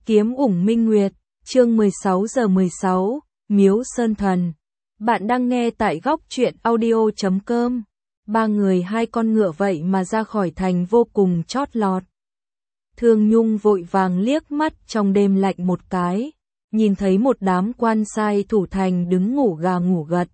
Kiếm ủng minh nguyệt, chương 16:16, Miếu Sơn Thần. Bạn đang nghe tại góc truyện audio.com. Ba người hai con ngựa vậy mà ra khỏi thành vô cùng chót lọt. Thương Nhung vội vàng liếc mắt trong đêm lạnh một cái, nhìn thấy một đám quan sai thủ thành đứng ngủ gà ngủ gật.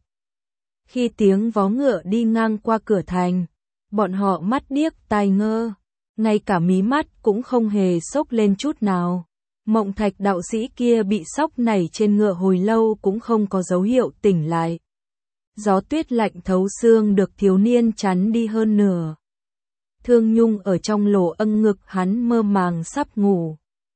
Khi tiếng vó ngựa đi ngang qua cửa thành, bọn họ mắt điếc tai ngơ, ngay cả mí mắt cũng không hề xốc lên chút nào. Mộng Thạch đạo sĩ kia bị sóc nảy trên ngựa hồi lâu cũng không có dấu hiệu tỉnh lại. Gió tuyết lạnh thấu xương được thiếu niên chắn đi hơn nửa. Thương Nhung ở trong lỗ âng ngực hắn mơ màng sắp ngủ.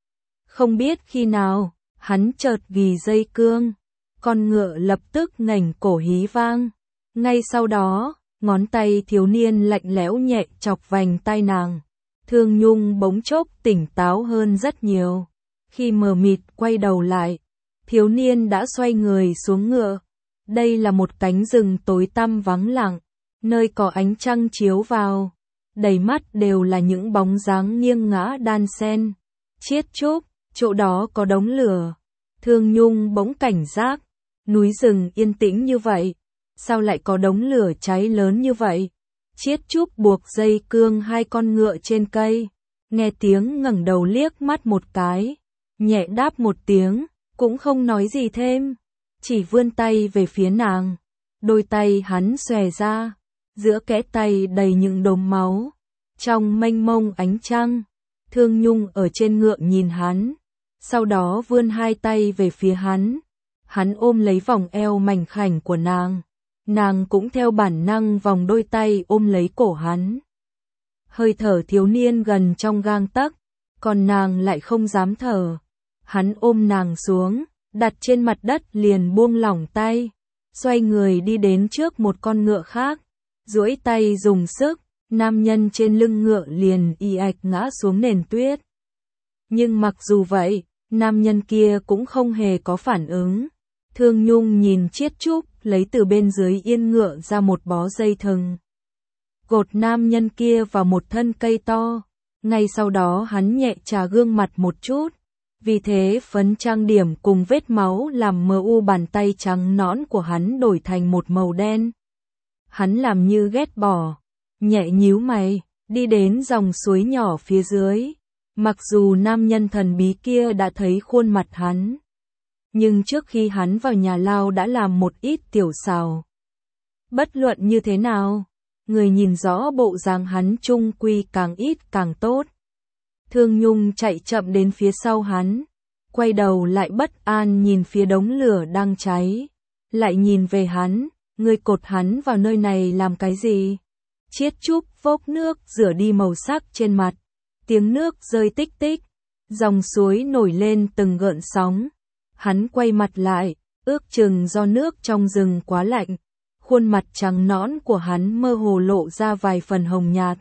Không biết khi nào, hắn chợt gỉ dây cương, con ngựa lập tức ngẩng cổ hí vang. Ngay sau đó, ngón tay thiếu niên lạnh lẽo nhẹ chọc vành tai nàng. Thương Nhung bỗng chốc tỉnh táo hơn rất nhiều. Khi mờ mịt quay đầu lại, thiếu niên đã xoay người xuống ngựa. Đây là một cánh rừng tối tăm vắng lặng, nơi có ánh trăng chiếu vào. Đầy mắt đều là những bóng dáng nghiêng ngã đan xen. Chiết chúc, chỗ đó có đống lửa. Thương Nhung bỗng cảnh giác, núi rừng yên tĩnh như vậy, sao lại có đống lửa cháy lớn như vậy? Chiết chúc buộc dây cương hai con ngựa trên cây, nghe tiếng ngẩng đầu liếc mắt một cái, nhẹ đáp một tiếng, cũng không nói gì thêm, chỉ vươn tay về phía nàng. Đôi tay hắn xòe ra, giữa kẽ tay đầy những đốm máu. Trong mênh mông ánh trăng, Thương Nhung ở trên ngựa nhìn hắn, sau đó vươn hai tay về phía hắn. Hắn ôm lấy vòng eo mảnh khảnh của nàng, nàng cũng theo bản năng vòng đôi tay ôm lấy cổ hắn. Hơi thở thiếu niên gần trong gang tấc, còn nàng lại không dám thở. Hắn ôm nàng xuống, đặt trên mặt đất liền buông lỏng tay, xoay người đi đến trước một con ngựa khác, duỗi tay dùng sức, nam nhân trên lưng ngựa liền ì ạch ngã xuống nền tuyết. Nhưng mặc dù vậy, nam nhân kia cũng không hề có phản ứng. Thương Nhung nhìn Chiết Trúc lấy từ bên dưới yên ngựa ra một bó dây thừng, gột nam nhân kia vào một thân cây to. Ngay sau đó hắn nhẹ chà gương mặt một chút, vì thế phấn trang điểm cùng vết máu làm mờ u bàn tay trắng nõn của hắn đổi thành một màu đen. Hắn làm như ghét bỏ, nhẹ nhíu mày, đi đến dòng suối nhỏ phía dưới. Mặc dù nam nhân thần bí kia đã thấy khuôn mặt hắn, nhưng trước khi hắn vào nhà lao đã làm một ít tiểu xào. Bất luận như thế nào, người nhìn rõ bộ dáng hắn chung quy càng ít càng tốt. Thương Nhung chạy chậm đến phía sau hắn, quay đầu lại bất an nhìn phía đống lửa đang cháy, lại nhìn về hắn, ngươi cột hắn vào nơi này làm cái gì? Chiết Trúc vốc nước rửa đi màu sắc trên mặt, tiếng nước rơi tích tích, dòng suối nổi lên từng gợn sóng. Hắn quay mặt lại, ước chừng do nước trong rừng quá lạnh, khuôn mặt trắng nõn của hắn mơ hồ lộ ra vài phần hồng nhạt.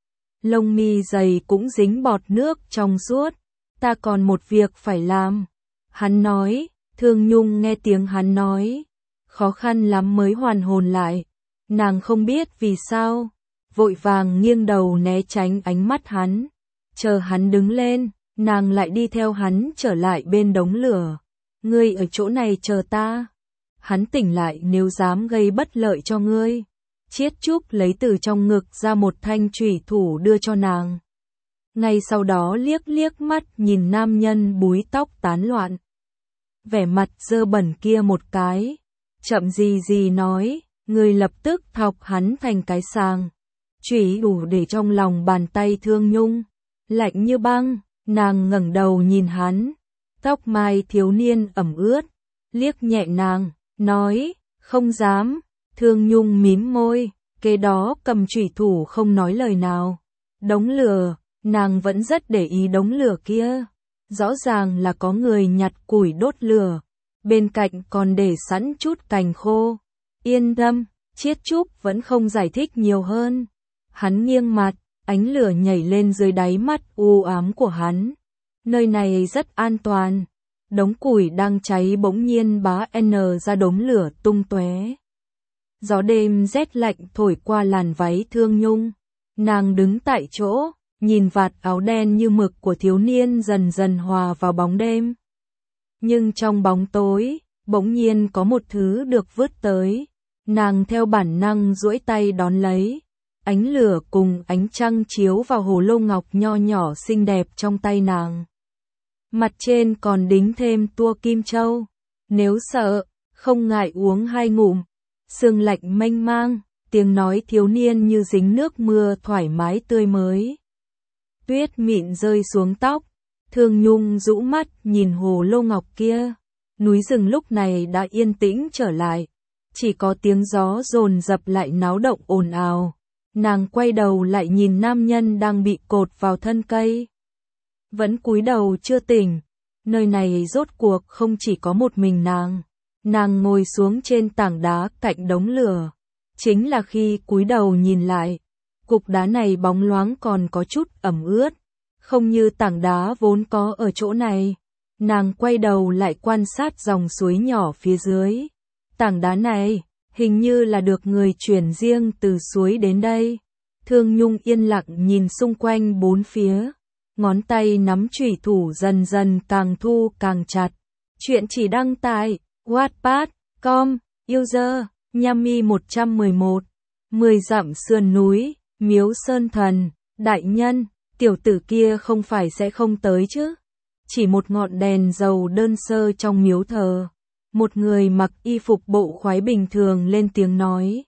Lông mi dày cũng dính bọt nước trong suốt. Ta còn một việc phải làm. Hắn nói. Thương Nhung nghe tiếng hắn nói, khó khăn lắm mới hoàn hồn lại. Nàng không biết vì sao, vội vàng nghiêng đầu né tránh ánh mắt hắn. Chờ hắn đứng lên, nàng lại đi theo hắn trở lại bên đống lửa. Ngươi ở chỗ này chờ ta. Hắn tỉnh lại nếu dám gây bất lợi cho ngươi. Chiết Trúc lấy từ trong ngực ra một thanh chủy thủ đưa cho nàng. Ngay sau đó liếc liếc mắt nhìn nam nhân búi tóc tán loạn, vẻ mặt dơ bẩn kia một cái, chậm gì gì nói, người lập tức thọc hắn thành cái sàng. Chủy đủ để trong lòng bàn tay Thương Nhung, lạnh như băng. Nàng ngẩng đầu nhìn hắn, tóc mai thiếu niên ẩm ướt, liếc nhẹ nàng, nói, không dám. Thương Nhung mím môi, kế đó cầm chủy thủ không nói lời nào. Đống lửa, nàng vẫn rất để ý đống lửa kia. Rõ ràng là có người nhặt củi đốt lửa, bên cạnh còn để sẵn chút cành khô. Yên tâm, Chiết Trúc vẫn không giải thích nhiều hơn. Hắn nghiêng mặt, ánh lửa nhảy lên dưới đáy mắt u ám của hắn. Nơi này rất an toàn. Đống củi đang cháy bỗng nhiên bá ra đống lửa tung tóe. Gió đêm rét lạnh thổi qua làn váy Thương Nhung. Nàng đứng tại chỗ, nhìn vạt áo đen như mực của thiếu niên dần dần hòa vào bóng đêm. Nhưng trong bóng tối, bỗng nhiên có một thứ được vứt tới, nàng theo bản năng duỗi tay đón lấy. Ánh lửa cùng ánh trăng chiếu vào hồ lô ngọc nho nhỏ xinh đẹp trong tay nàng. Mặt trên còn đính thêm tua kim châu. Nếu sợ, không ngại uống 2 ngụm. Sương lạnh mênh mang, tiếng nói thiếu niên như dính nước mưa thoải mái tươi mới. Tuyết mịn rơi xuống tóc, Thương Nhung rũ mắt nhìn hồ lô ngọc kia. Núi rừng lúc này đã yên tĩnh trở lại, chỉ có tiếng gió dồn dập lại náo động ồn ào. Nàng quay đầu lại nhìn nam nhân đang bị cột vào thân cây. Vẫn cúi đầu chưa tỉnh, nơi này rốt cuộc không chỉ có một mình nàng. Nàng ngồi xuống trên tảng đá cạnh đống lửa. Chính là khi cúi đầu nhìn lại, cục đá này bóng loáng còn có chút ẩm ướt, không như tảng đá vốn có ở chỗ này. Nàng quay đầu lại quan sát dòng suối nhỏ phía dưới. Tảng đá này, hình như là được người chuyển riêng từ suối đến đây. Thương Nhung yên lặng nhìn xung quanh bốn phía. Ngón tay nắm chủy thủ dần dần càng thu càng chặt. Chuyện chỉ đăng tại Wattpad.com, user, Yami 111. 10 dặm sườn núi, Miếu Sơn Thần, đại nhân, tiểu tử kia không phải sẽ không tới chứ. Chỉ một ngọn đèn dầu đơn sơ trong miếu thờ. Một người mặc y phục bộ khoái bình thường lên tiếng nói.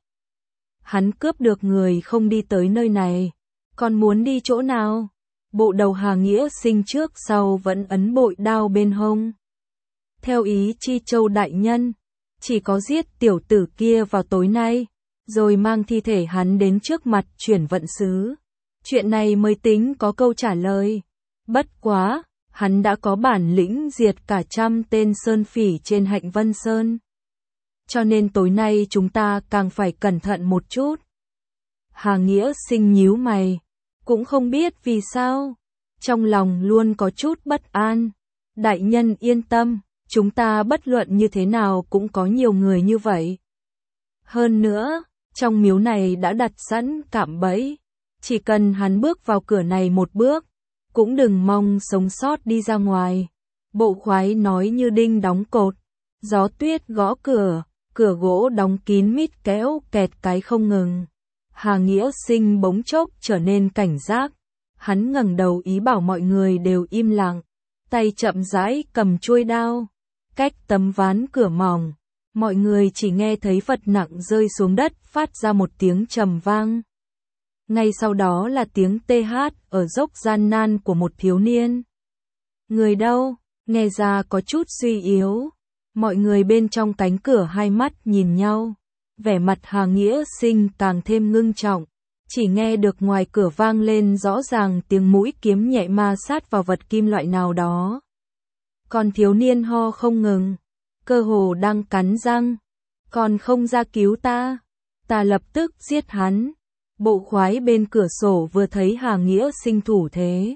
Hắn cướp được người không đi tới nơi này. Còn muốn đi chỗ nào? Bộ đầu Hà Nghĩa Sinh trước sau vẫn ấn bội đao bên hông. Theo ý Chi Châu đại nhân, chỉ có giết tiểu tử kia vào tối nay, rồi mang thi thể hắn đến trước mặt chuyển vận sứ. Chuyện này mới tính có câu trả lời. Bất quá, hắn đã có bản lĩnh diệt cả 100 tên sơn phỉ trên Hạnh Vân Sơn. Cho nên tối nay chúng ta càng phải cẩn thận một chút. Hà Nghĩa Sinh nhíu mày, cũng không biết vì sao, trong lòng luôn có chút bất an. Đại nhân yên tâm, chúng ta bất luận như thế nào cũng có nhiều người như vậy. Hơn nữa, trong miếu này đã đặt sẵn cạm bẫy, chỉ cần hắn bước vào cửa này một bước, cũng đừng mong sống sót đi ra ngoài. Bộ khoái nói như đinh đóng cột. Gió tuyết gõ cửa, cửa gỗ đóng kín mít kéo kẹt cái không ngừng. Hà Nghĩa Sinh bỗng chốc trở nên cảnh giác. Hắn ngẩng đầu ý bảo mọi người đều im lặng, tay chậm rãi cầm chuôi đao. Cách tấm ván cửa mỏng, mọi người chỉ nghe thấy vật nặng rơi xuống đất phát ra một tiếng trầm vang. Ngay sau đó là tiếng tê hát ở dốc gian nan của một thiếu niên. Người đâu? Nghe ra có chút suy yếu. Mọi người bên trong cánh cửa hai mắt nhìn nhau. Vẻ mặt Hà Nghĩa Sinh càng thêm ngưng trọng. Chỉ nghe được ngoài cửa vang lên rõ ràng tiếng mũi kiếm nhẹ ma sát vào vật kim loại nào đó. Còn thiếu niên ho không ngừng, cơ hồ đang cắn răng. Còn không ra cứu ta, ta lập tức giết hắn. Bộ khoái bên cửa sổ vừa thấy Hà Nghĩa Sinh thủ thế,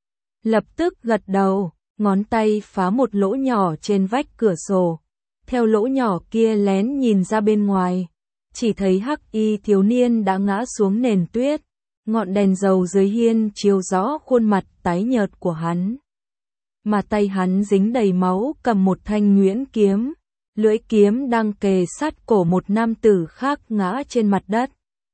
lập tức gật đầu, ngón tay phá một lỗ nhỏ trên vách cửa sổ. Theo lỗ nhỏ kia lén nhìn ra bên ngoài, chỉ thấy hắc y thiếu niên đã ngã xuống nền tuyết. Ngọn đèn dầu dưới hiên chiếu rõ khuôn mặt tái nhợt của hắn. Mà tay hắn dính đầy máu cầm một thanh nhuyễn kiếm. Lưỡi kiếm đang kề sát cổ một nam tử khác ngã trên mặt đất.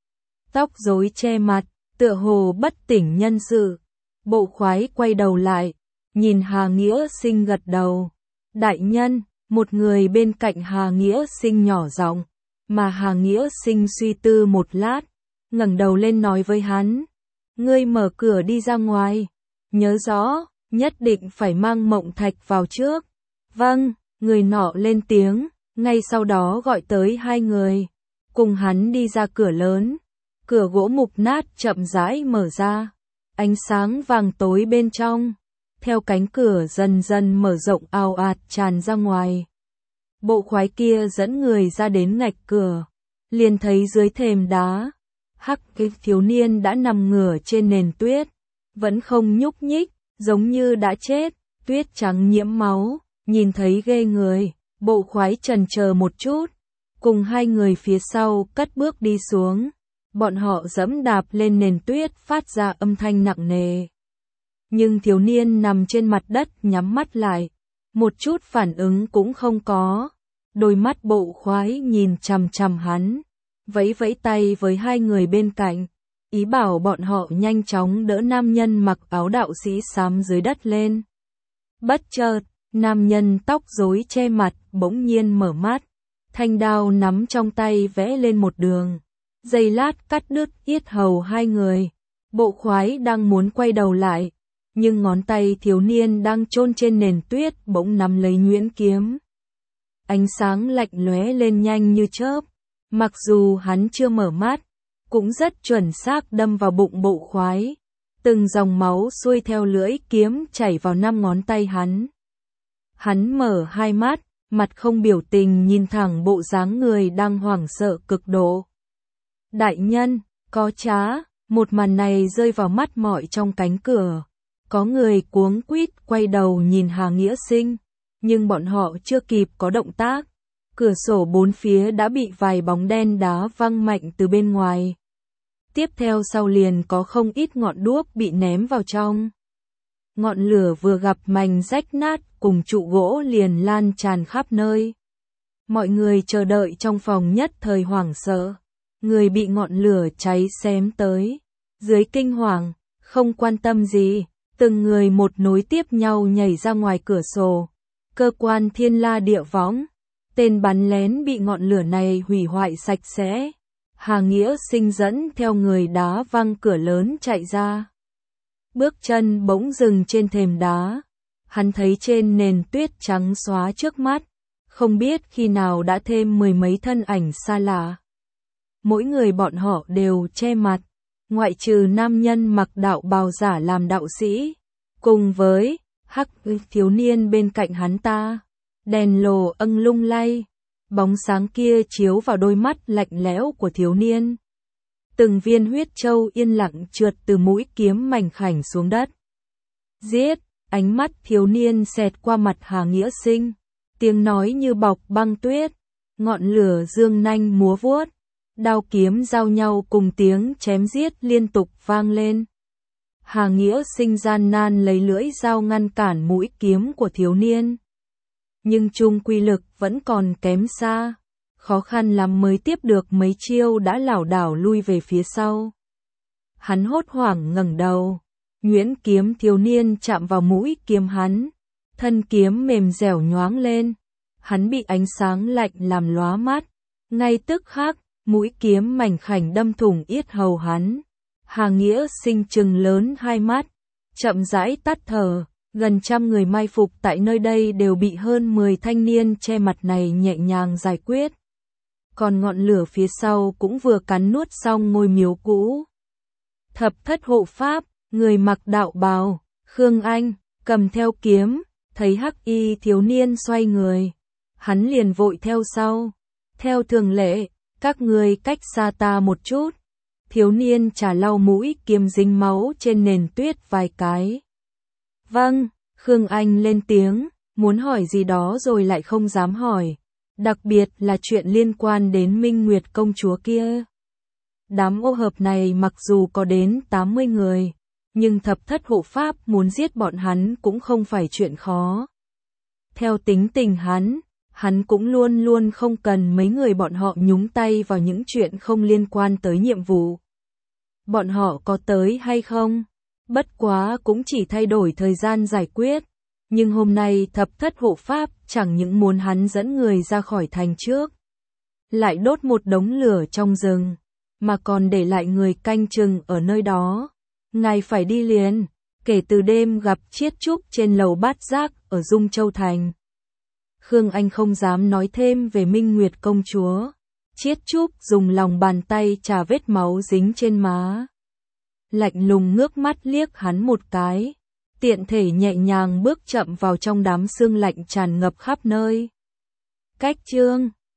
Tóc rối che mặt, tựa hồ bất tỉnh nhân sự. Bộ khoái quay đầu lại, nhìn Hà Nghĩa Sinh gật đầu. Đại nhân, một người bên cạnh Hà Nghĩa Sinh nhỏ giọng, mà Hà Nghĩa Sinh suy tư một lát, ngẩng đầu lên nói với hắn. Ngươi mở cửa đi ra ngoài, nhớ rõ, nhất định phải mang Mộng Thạch vào trước. Vâng, người nọ lên tiếng, ngay sau đó gọi tới 2 người, cùng hắn đi ra cửa lớn. Cửa gỗ mục nát chậm rãi mở ra, ánh sáng vàng tối bên trong, theo cánh cửa dần dần mở rộng ào ạt tràn ra ngoài. Bộ khoái kia dẫn người ra đến ngạch cửa, liền thấy dưới thềm đá, hắc cái thiếu niên đã nằm ngửa trên nền tuyết, vẫn không nhúc nhích, giống như đã chết, tuyết trắng nhiễm máu, nhìn thấy ghê người. Bộ khoái chần chờ một chút, cùng 2 người phía sau cất bước đi xuống. Bọn họ giẫm đạp lên nền tuyết phát ra âm thanh nặng nề. Nhưng thiếu niên nằm trên mặt đất nhắm mắt lại, một chút phản ứng cũng không có. Đôi mắt bộ khoái nhìn chằm chằm hắn, vẫy vẫy tay với hai người bên cạnh, ý bảo bọn họ nhanh chóng đỡ nam nhân mặc áo đạo sĩ xám dưới đất lên. Bất chợt, nam nhân tóc rối che mặt bỗng nhiên mở mắt, thanh đao nắm trong tay vẽ lên một đường, giây lát cắt đứt yết hầu hai người. Bộ khoái đang muốn quay đầu lại, nhưng ngón tay thiếu niên đang chôn trên nền tuyết bỗng nắm lấy nhuyễn kiếm. Ánh sáng lạnh lóe lên nhanh như chớp, mặc dù hắn chưa mở mắt, cũng rất chuẩn xác đâm vào bụng bộ khoái. Từng dòng máu xuôi theo lưỡi kiếm chảy vào 5 ngón tay hắn. Hắn mở hai mắt, mặt không biểu tình nhìn thẳng bộ dáng người đang hoảng sợ cực độ. Đại nhân, có trá, một màn này rơi vào mắt mọi trong cánh cửa. Có người cuống quýt quay đầu nhìn Hà Nghĩa Sinh, nhưng bọn họ chưa kịp có động tác. Cửa sổ bốn phía đã bị vài bóng đen đá văng mạnh từ bên ngoài. Tiếp theo sau liền có không ít ngọn đuốc bị ném vào trong. Ngọn lửa vừa gặp mảnh rách nát cùng trụ gỗ liền lan tràn khắp nơi. Mọi người chờ đợi trong phòng nhất thời hoảng sợ. Người bị ngọn lửa cháy xém tới. Dưới kinh hoàng, không quan tâm gì, từng người một nối tiếp nhau nhảy ra ngoài cửa sổ. Cơ quan thiên la địa võng, tên bắn lén bị ngọn lửa này hủy hoại sạch sẽ. Hà Nghĩa Sinh dẫn theo người đá văng cửa lớn chạy ra. Bước chân bỗng dừng trên thềm đá. Hắn thấy trên nền tuyết trắng xóa trước mắt, không biết khi nào đã thêm 10 mấy thân ảnh xa lạ. Mỗi người bọn họ đều che mặt, ngoại trừ nam nhân mặc đạo bào giả làm đạo sĩ, cùng với hắc thiếu niên bên cạnh hắn ta. Đèn lồ âng lung lay, bóng sáng kia chiếu vào đôi mắt lạnh lẽo của thiếu niên. Từng viên huyết châu yên lặng trượt từ mũi kiếm mảnh khảnh xuống đất. Giết, ánh mắt thiếu niên xẹt qua mặt Hà Nghĩa Sinh, tiếng nói như bọc băng tuyết, ngọn lửa dương nanh múa vuốt, đao kiếm giao nhau cùng tiếng chém giết liên tục vang lên. Hà Nghĩa Sinh gian nan lấy lưỡi dao ngăn cản mũi kiếm của thiếu niên. Nhưng chung quy lực vẫn còn kém xa, khó khăn lắm mới tiếp được mấy chiêu đã lảo đảo lui về phía sau. Hắn hốt hoảng ngẩng đầu, nhuyễn kiếm thiếu niên chạm vào mũi kiếm hắn, thân kiếm mềm dẻo nhoáng lên, hắn bị ánh sáng lạnh làm lóa mắt, ngay tức khắc, mũi kiếm mảnh khảnh đâm thủng yết hầu hắn. Hà Nghĩa Sinh trừng lớn hai mắt, chậm rãi tắt thở. Gần 100 người mai phục tại nơi đây đều bị hơn 10 thanh niên che mặt này nhẹ nhàng giải quyết. Còn ngọn lửa phía sau cũng vừa cắn nuốt xong ngôi miếu cũ. Thập thất hộ pháp, người mặc đạo bào, Khương Anh, cầm theo kiếm, thấy hắc y thiếu niên xoay người. Hắn liền vội theo sau. Theo thường lệ, các người cách xa ta một chút. Thiếu niên chả lau mũi kiếm dính máu trên nền tuyết vài cái. Vâng, Khương Anh lên tiếng, muốn hỏi gì đó rồi lại không dám hỏi, đặc biệt là chuyện liên quan đến Minh Nguyệt công chúa kia. Đám ô hợp này mặc dù có đến 80 người, nhưng thập thất hộ pháp muốn giết bọn hắn cũng không phải chuyện khó. Theo tính tình hắn cũng luôn luôn không cần mấy người bọn họ nhúng tay vào những chuyện không liên quan tới nhiệm vụ. Bọn họ có tới hay không? Bất quá cũng chỉ thay đổi thời gian giải quyết. Nhưng hôm nay thập thất hộ pháp chẳng những muốn hắn dẫn người ra khỏi thành trước, lại đốt một đống lửa trong rừng, mà còn để lại người canh chừng ở nơi đó. Ngài phải đi liền, kể từ đêm gặp Chiết Trúc trên lầu Bát Giác ở Dung Châu Thành. Khương Anh không dám nói thêm về Minh Nguyệt công chúa. Chiết Trúc dùng lòng bàn tay chà vết máu dính trên má. Lạnh lùng ngước mắt liếc hắn một cái, tiện thể nhẹ nhàng bước chậm vào trong đám sương lạnh tràn ngập khắp nơi. Cách chương